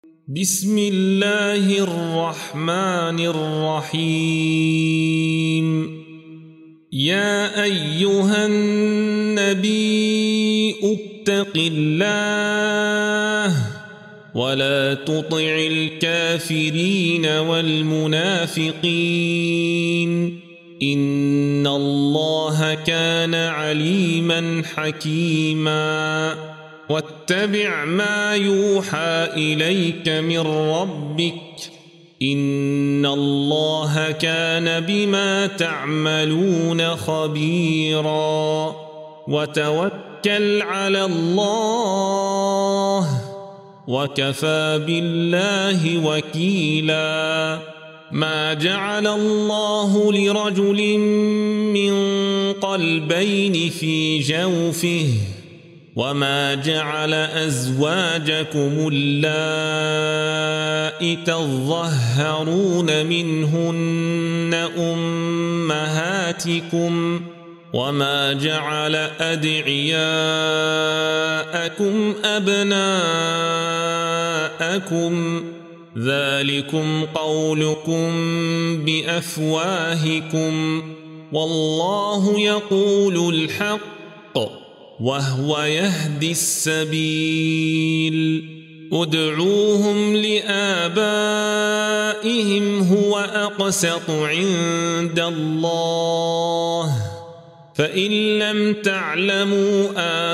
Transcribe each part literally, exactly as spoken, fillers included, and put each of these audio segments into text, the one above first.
بسم الله الرحمن الرحيم. يا أيها النبي اتق الله ولا تطع الكافرين والمنافقين إن الله كان عليما حكيما. واتبع ما يوحى إليك من ربك إن الله كان بما تعملون خبيرا. وتوكل على الله وكفى بالله وكيلا. ما جعل الله لرجل من قلبين في جوفه وما جعل أزواجكم اللائي تظهرون منهن أمهاتكم وما جعل أدعياءكم أبناءكم ذلكم قولكم بأفواهكم والله يقول الحق وهو يهدي السبيل. ادعوهم لآبائهم هو أقسط عند الله فإن لم تعلموا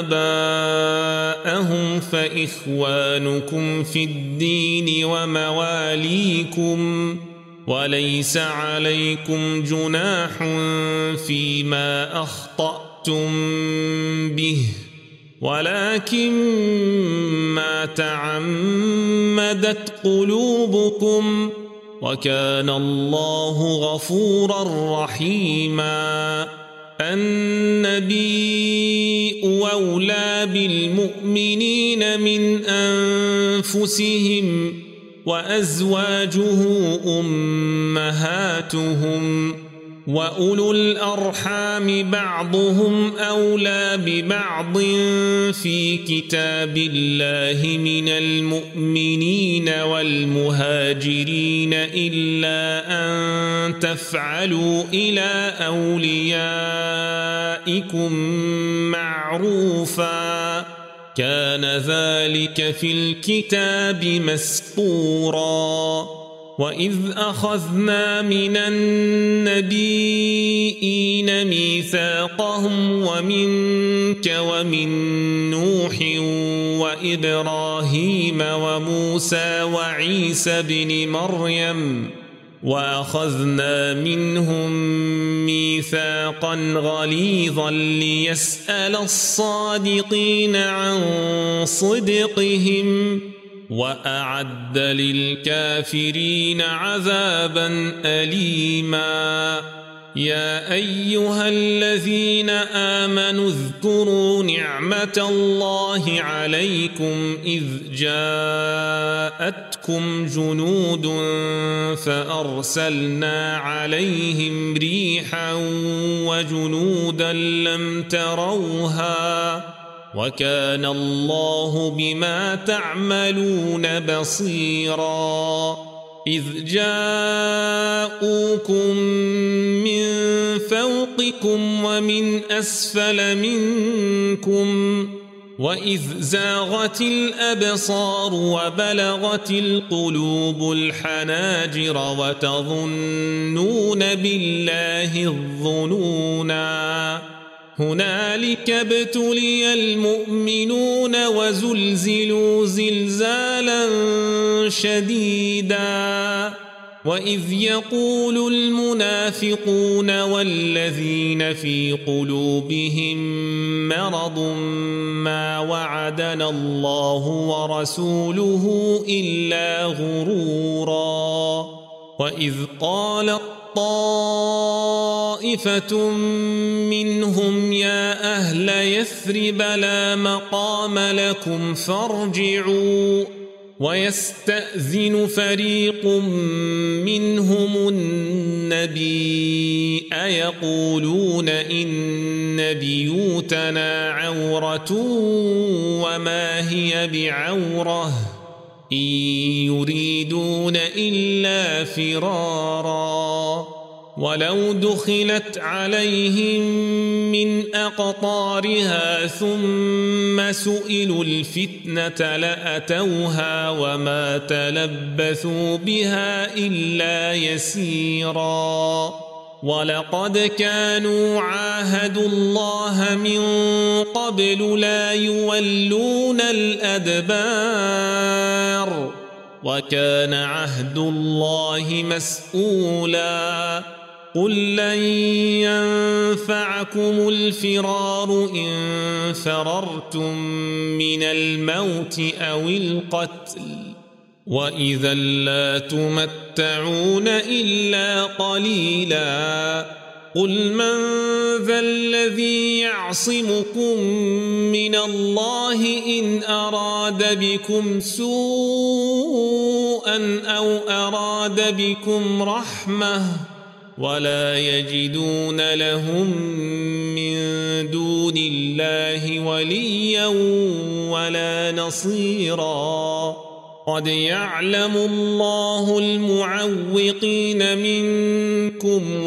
آباءهم فإخوانكم في الدين ومواليكم وليس عليكم جناح فيما أخطأتم به ولكن ما تعمدت قلوبكم وكان الله غفورا رحيما. النبي أولى بالمؤمنين من أنفسهم وأزواجه أمهاتهم وأولو الأرحام بعضهم أولى ببعض في كتاب الله من المؤمنين والمهاجرين إلا أن تفعلوا إلى أوليائكم معروفا كان ذلك في الكتاب مسطورا. وإذ أخذنا من النبيين ميثاقهم ومنك ومن نوح وإبراهيم وموسى وعيسى بن مريم وأخذنا منهم ميثاقا غليظا ليسأل الصادقين عن صدقهم وأعد للكافرين عذابا أليما. يا أيها الذين آمنوا اذكروا نعمة الله عليكم إذ جاءتكم جنود فأرسلنا عليهم ريحا وجنودا لم تروها وكان الله بما تعملون بصيرا. إذ جاءوكم من فوقكم ومن أسفل منكم وإذ زاغت الأبصار وبلغت القلوب الحناجر وتظنون بالله الظنونا. هنالك ابتلي المؤمنون وزلزلوا زلزالا شديدا. وإذ يقول المنافقون والذين في قلوبهم مرض ما وعدنا الله ورسوله إلا غرورا. وإذ قال طائفة منهم يا أهل يثرب لا مقام لكم فارجعوا ويستأذن فريق منهم النبي أيقولون إن بيوتنا عورة وما هي بعورة إن يريدون إلا فرارا ولو دخلت عليهم من أقطارها ثم سئلوا الفتنة لأتوها وما تلبثوا بها إلا يسيرا ولقد كانوا عاهدوا الله من قبل لا يولون الأدبار وكان عهد الله مسؤولا قل لن ينفعكم الفرار إن فررتم من الموت أو القتل وإذا لا تمتعون إلا قليلا قل من ذا الذي يعصمكم من الله إن أراد بكم سوءا أو أراد بكم رحمة ولا يجدون لهم من دون الله وليا ولا نصيرا قد يعلم الله المعوقين منكم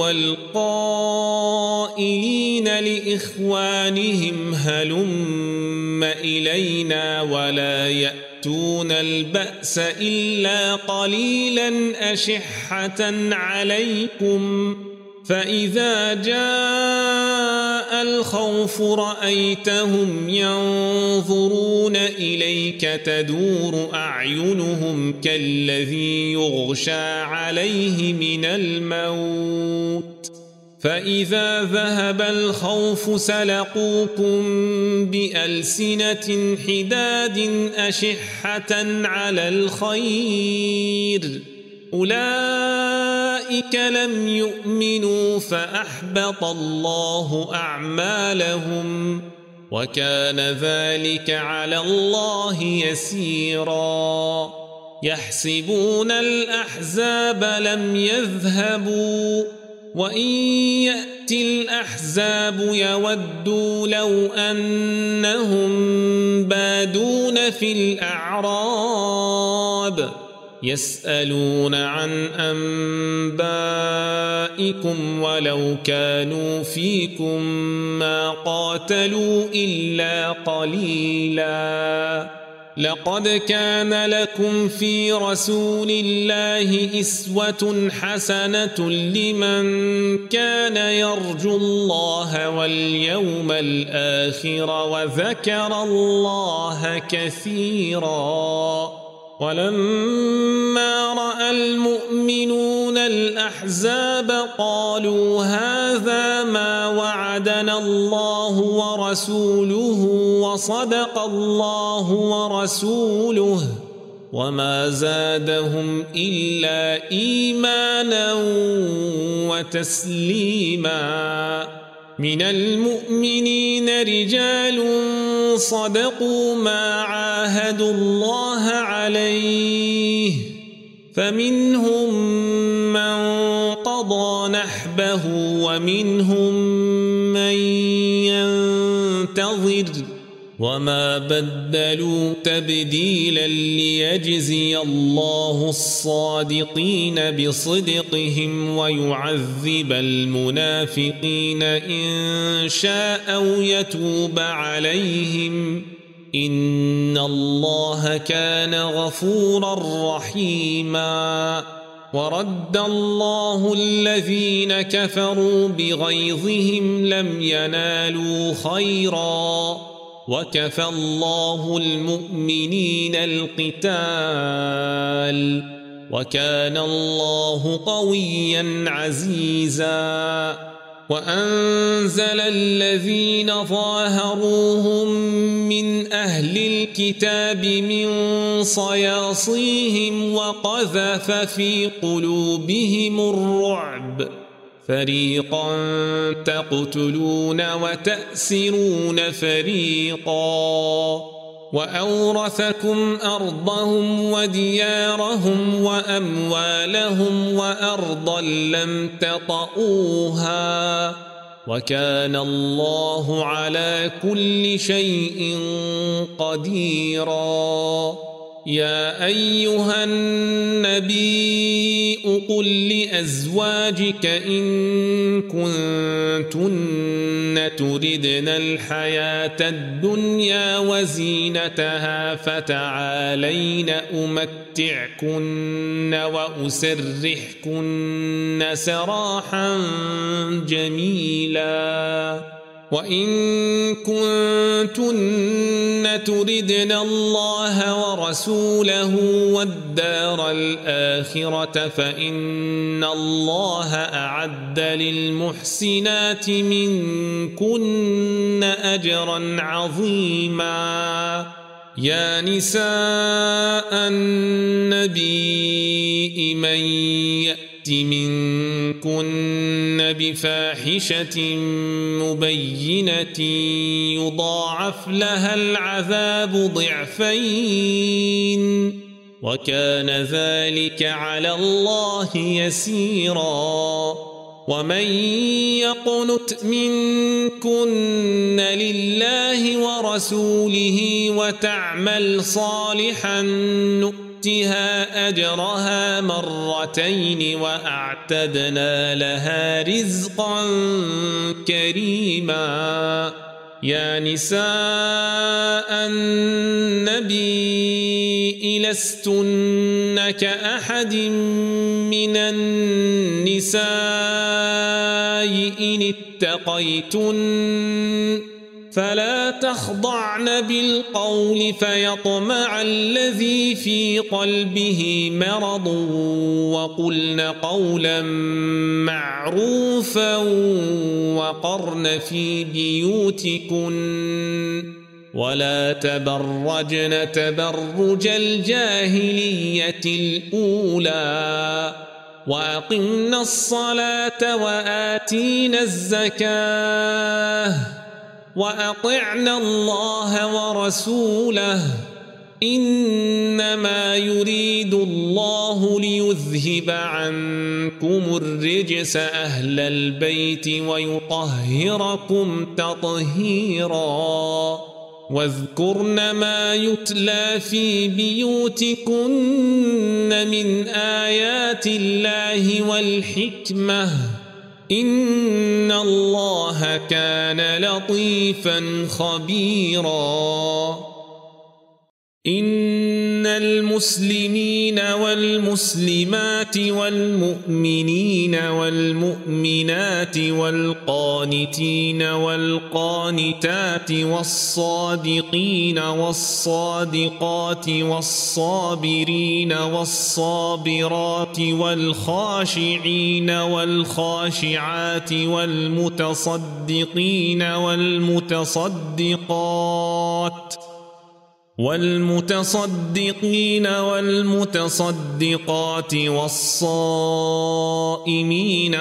والقائلين لإخوانهم هلم إلينا ولا يأتون البأس إلا قليلا أشحة عليكم فإذا جاء الخوف رأيتهم ينظرون إليك تدور أعينهم كالذي يغشى عليه من الموت فإذا ذهب الخوف سلقوكم بألسنة حداد أشحة على الخير أولئك لم يؤمنوا فأحبط الله أعمالهم وكان ذلك على الله يسيرا يحسبون الأحزاب لم يذهبوا وإن يأتي الأحزاب يودوا لو أنهم بادون في الأعراب يسألون عن أنبائكم ولو كانوا فيكم ما قاتلوا إلا قليلا لقد كان لكم في رسول الله إسوة حسنة لمن كان يرجو الله واليوم الآخر وذكر الله كثيرا ولما رأى المؤمنون الأحزاب قالوا هذا ما وعدنا الله ورسوله وصدق الله ورسوله وما زادهم إلا إيمانا وتسليما من المؤمنين رجال صدقوا ما عاهدوا الله عليه فمنهم من قضى نحبه ومنهم من ينتظر وما بدلوا تبديلا ليجزي الله الصادقين بصدقهم ويعذب المنافقين إن شاء أو يتوب عليهم إن الله كان غفورا رحيما ورد الله الذين كفروا بغيظهم لم ينالوا خيرا وكفى الله المؤمنين القتال وكان الله قويا عزيزا وأنزل الذين ظاهروهم من أهل الكتاب من صياصيهم وقذف في قلوبهم الرعب فريقا تقتلون وتأسرون فريقا وأورثكم أرضهم وديارهم وأموالهم وأرضا لم تطئوها وكان الله على كل شيء قديرا يا أيها النبي قل لأزواجك إن كنتن تردن الحياة الدنيا وزينتها فتعالين أمتعكن وأسرحكن سراحا جميلا وإن كنتن تردن الله ورسوله والدار الآخرة فإن الله أعد للمحسنات منكن أجرا عظيما يا نساء النبي من يأت منكن بفاحشة مبينة يضاعف لها العذاب ضعفين وكان ذلك على الله يسيرا ومن يقنت منكن لله ورسوله وتعمل صالحا نؤتها أجرها مرتين وأعتدنا لها رزقا كريما يا نساء النبي لستن كأحد من النساء إن اتقيتن فلا تخضعن بالقول فيطمع الذي في قلبه مرض وقلن قولا معروفا وقرن في بيوتكن ولا تبرجن تبرج الجاهلية الأولى وأقمنا الصلاة وآتينا الزكاة وأطعنا الله ورسوله إنما يريد الله ليذهب عنكم الرجس أهل البيت ويطهركم تطهيرا واذكرن ما يتلى في بيوتكن من آيات الله والحكمة إن الله كان لطيفا خبيرا إن المسلمين والمسلمات والمؤمنين والمؤمنات والقانتين والقانتات والصادقين والصادقات والصابرين والصابرات والخاشعين والخاشعات والمتصدقين والمتصدقات والمتصدقين والمتصدقات والصائمين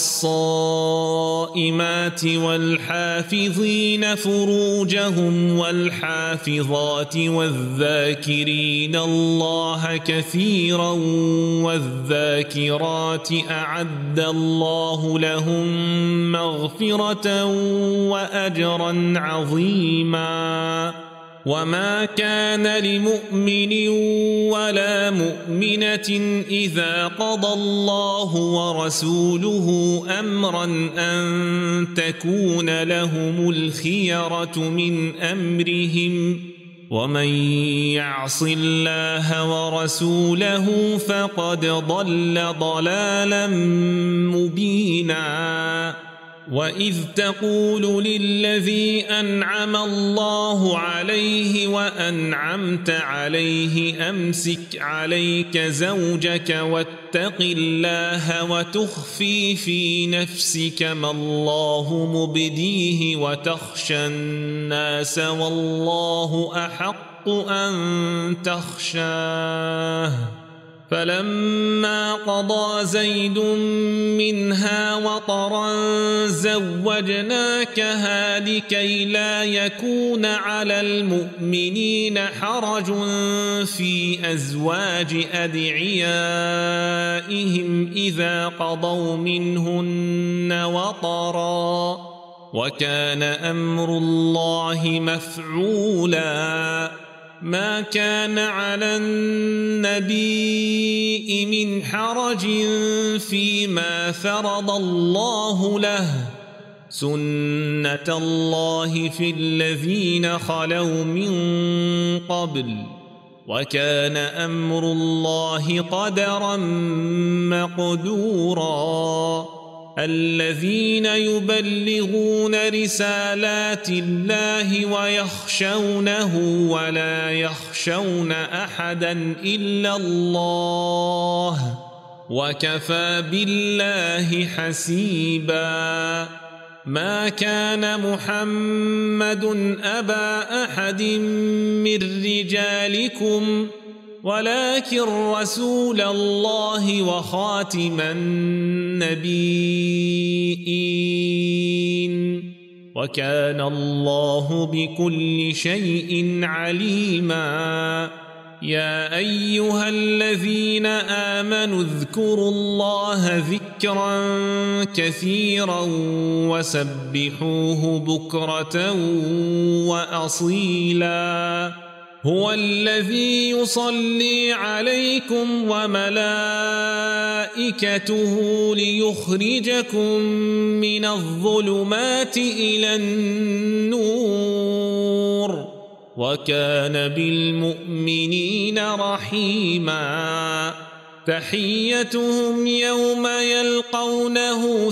والصائمات والحافظين فروجهم والحافظات والذاكرين الله كثيرا والذاكرات أعد الله لهم مغفرة وأجرا عظيما وما كان لمؤمن ولا مؤمنة إذا قضى الله ورسوله أمرا أن تكون لهم الخيرة من أمرهم ومن يعص الله ورسوله فقد ضل ضلالا مبينا وإذ تقول للذي أنعم الله عليه وأنعمت عليه أمسك عليك زوجك واتق الله وتخفي في نفسك ما الله مبديه وتخشى الناس والله أحق أن تخشاه فلما قضى زيد منها وطرا زوجناكها لكي لا يكون على المؤمنين حرج في أزواج أدعيائهم إذا قضوا منهن وطرا وكان أمر الله مفعولا ما كان على النبي من حرج فيما فرض الله له سنة الله في الذين خلوا من قبل وكان أمر الله قدرا مقدورا الذين يبلغون رسالات الله ويخشونه ولا يخشون أحدا إلا الله وكفى بالله حسيبا ما كان محمد أبا أحد من رجالكم ولكن رسول الله وخاتم النبيين وكان الله بكل شيء عليما يا أيها الذين آمنوا اذكروا الله ذكرا كثيرا وسبحوه بكرة وأصيلا هو الذي يصلي عليكم وملائكته ليخرجكم من الظلمات إلى النور وكان بالمؤمنين رحيما تحيتهم يوم يلقونه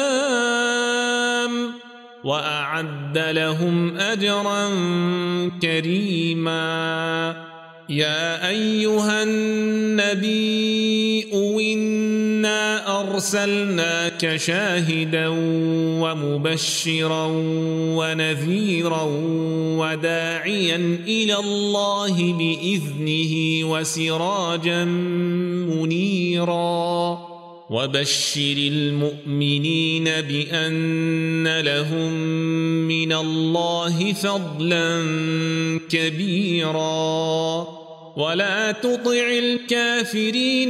سلام وأعد لهم أجرا كريما يا أيها النبي إنا أرسلناك شاهدا ومبشرا ونذيرا وداعيا إلى الله بإذنه وسراجا منيرا وبشر المؤمنين بأن لهم من الله فضلا كبيرا ولا تطع الكافرين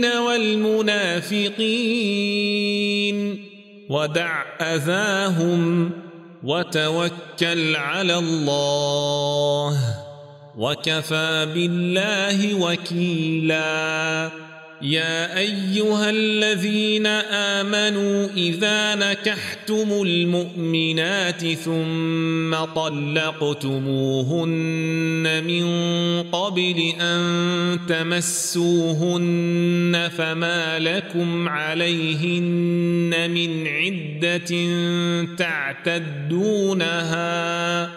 والمنافقين ودع أذاهم وتوكل على الله وكفى بالله وكيلا يا أيها الذين آمنوا إذا نكحتم المؤمنات ثم طلقتموهن من قبل أن تمسوهن فما لكم عليهن من عدة تعتدونها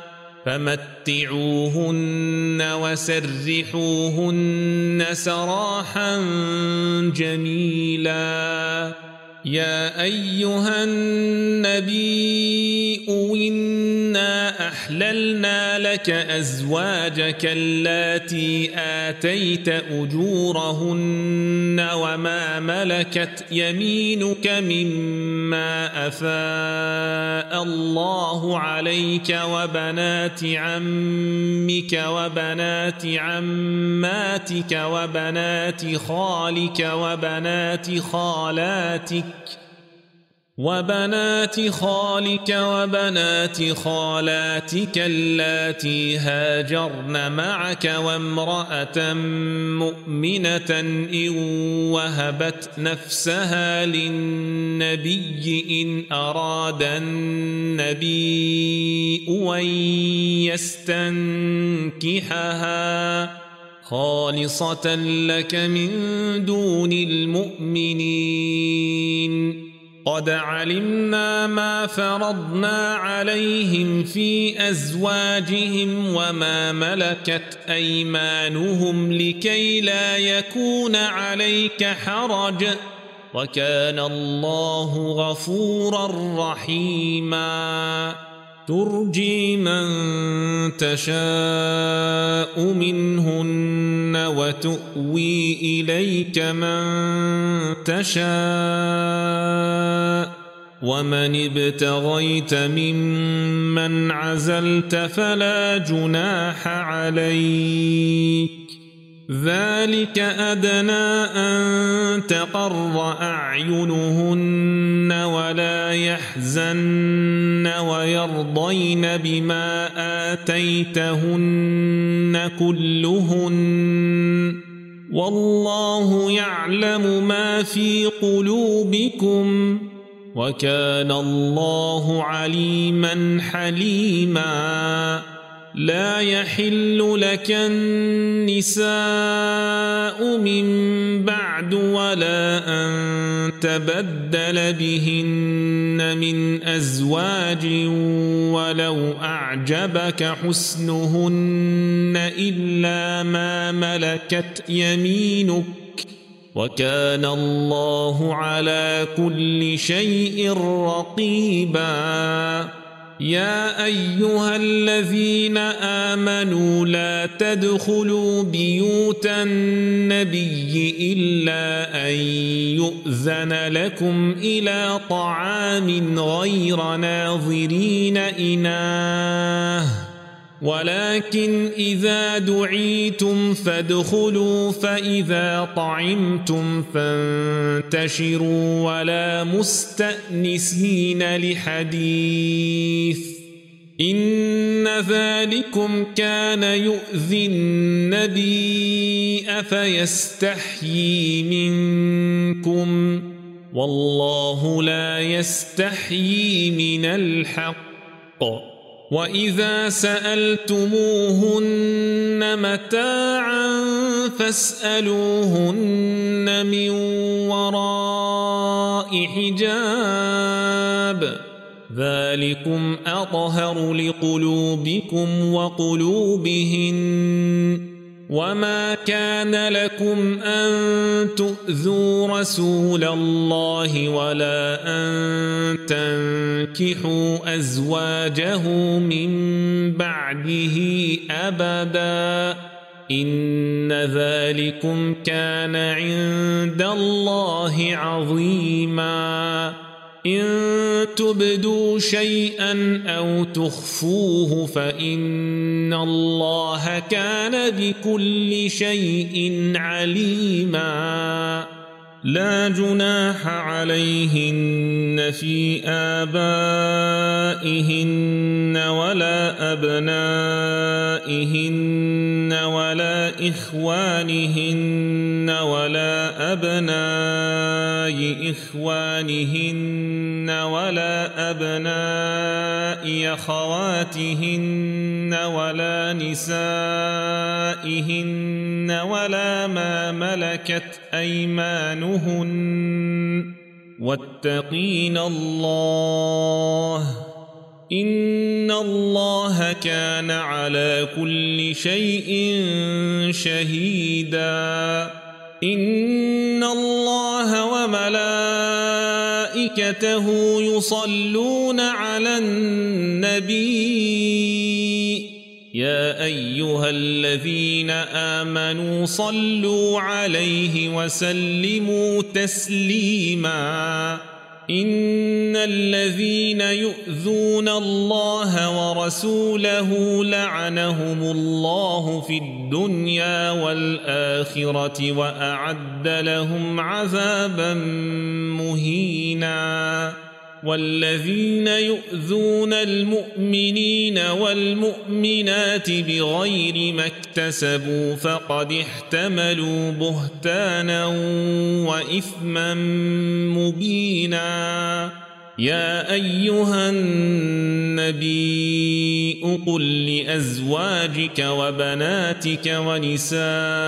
فمتعوهن وسرحوهن سراحا جميلا يا أيها النبي إنا أحللنا لك أزواجك اللاتي آتيت أجورهن وما ملكت يمينك مما أفاء الله عليك وبنات عمك وبنات عماتك وبنات خالك وبنات خالاتك وبنات خالك وبنات خالاتك اللاتي هاجرن معك وامرأة مؤمنة إن وهبت نفسها للنبي إن أراد النبي أن يستنكحها خالصة لك من دون المؤمنين قد علمنا ما فرضنا عليهم في أزواجهم وما ملكت أيمانهم لكي لا يكون عليك حرج وكان الله غفورا رحيما ترجي من تشاء منهن وتؤوي إليك من تشاء ومن ابتغيت ممن عزلت فلا جناح عليك ذلك أدنى أن تقر أعينهن ولا يحزن ويرضين بما آتيتهن كلهن والله يعلم ما في قلوبكم وكان الله عليما حليما لا يحل لك النساء من بعد ولا أن تبدل بهن من أزواج ولو أعجبك حسنهن إلا ما ملكت يمينك وكان الله على كل شيء رقيبا يا أيها الذين آمنوا لا تدخلوا بيوت النبي إلا أن يؤذن لكم إلى طعام غير ناظرين إناه ولكن إذا دعيتم فادخلوا فإذا طعمتم فانتشروا ولا مستأنسين لحديث إن ذلكم كان يؤذي النبي فيستحيي منكم والله لا يستحيي من الحق وإذا سألتموهن متاعا فاسألوهن من وراء حجاب ذلكم أطهر لقلوبكم وقلوبهن وما كان لكم أن تؤذوا رسول الله ولا أن تنكحوا أزواجه من بعده أبدا إن ذلكم كان عند الله عظيما إن تبدوا شيئا أو تخفوه فإن الله كان بكل شيء عليما لا جناح عليهن في آبائهن ولا أبنائهن ولا إخوانهن ولا أبناء إخوانهن ولا أبناء أخواتهن ولا نسائهن ولا ما ملكت أيمانهن واتقين الله إن الله كان على كل شيء شهيدا إن الله وملائكته يصلون على النبي يا أيها الذين آمنوا صلوا عليه وسلموا تسليما إن الذين يؤذون الله ورسوله لعنهم الله في الدنيا والآخرة وأعد لهم عذابا مهينا والذين يؤذون المؤمنين والمؤمنات بغير ما اكتسبوا فقد احتملوا بهتانا وإثما مبينا يا أيها النبي قل لأزواجك وبناتك ونساء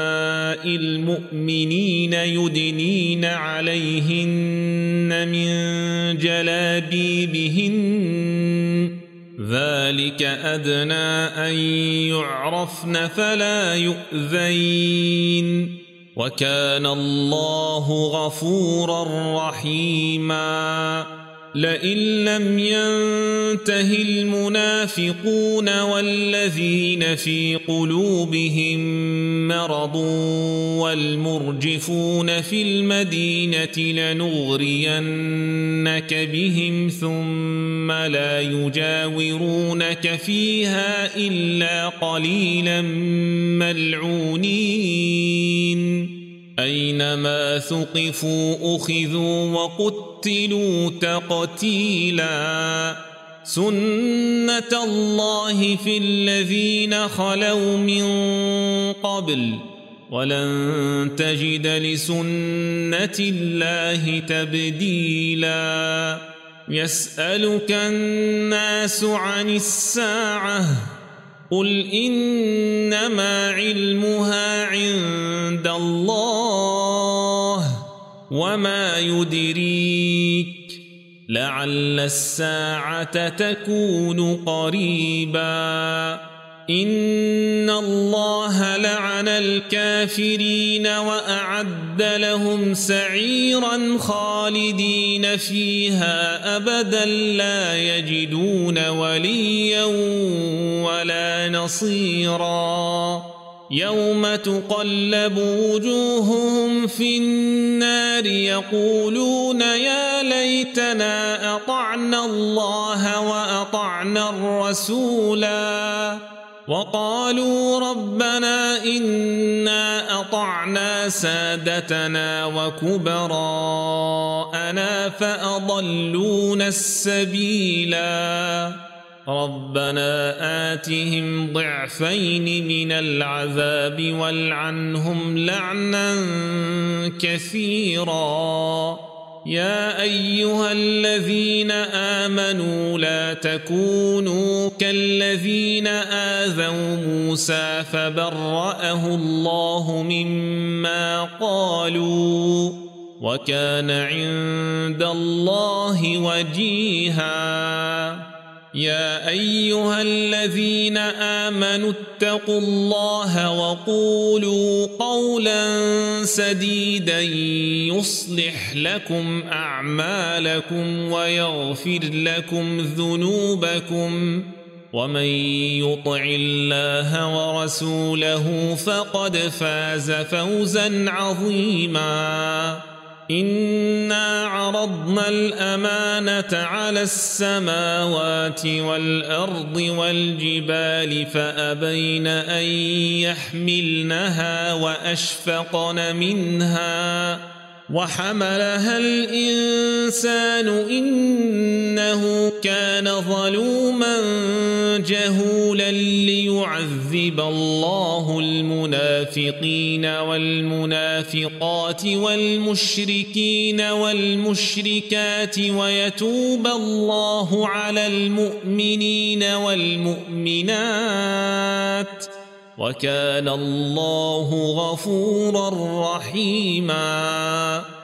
المؤمنين يدنين عليهن من جلابيبهن ذلك أدنى أن يعرفن فلا يؤذين وكان الله غفورا رحيما لئن لم ينته المنافقون والذين في قلوبهم مرض والمرجفون في المدينة لنغرينك بهم ثم لا يجاورونك فيها إلا قليلا ملعونين أينما ثقفوا أخذوا وقتلوا تقتيلا سنة الله في الذين خلوا من قبل ولن تجد لسنة الله تبديلا يسألك الناس عن الساعة قل إنما علمها عند الله وما يدريك لعل الساعة تكون قريبا إن الله لعن الكافرين وأعد لهم سعيرا خالدين فيها أبدا لا يجدون وليا ولا نصيرا يوم تقلب وجوههم في النار يقولون يا ليتنا أطعنا الله وأطعنا الرسولا وقالوا ربنا إنا أطعنا سادتنا وكبراءنا فأضلونا السبيلا ربنا آتهم ضعفين من العذاب والعنهم لعنا كثيرا يا أيها الذين آمنوا لا تكونوا كالذين آذوا موسى فبرأه الله مما قالوا وكان عند الله وجيها يا أيها الذين آمنوا اتقوا الله وقولوا قولا سديدا يصلح لكم أعمالكم ويغفر لكم ذنوبكم ومن يطع الله ورسوله فقد فاز فوزا عظيما إنا عرضنا الأمانة على السماوات والأرض والجبال فأبين أن يحملنها وأشفقن منها وحملها الإنسان إنه كان ظلوما جهولا ليعذب الله المنافقين والمنافقات والمشركين والمشركات ويتوب الله على المؤمنين والمؤمنات وكان الله غفورا رحيما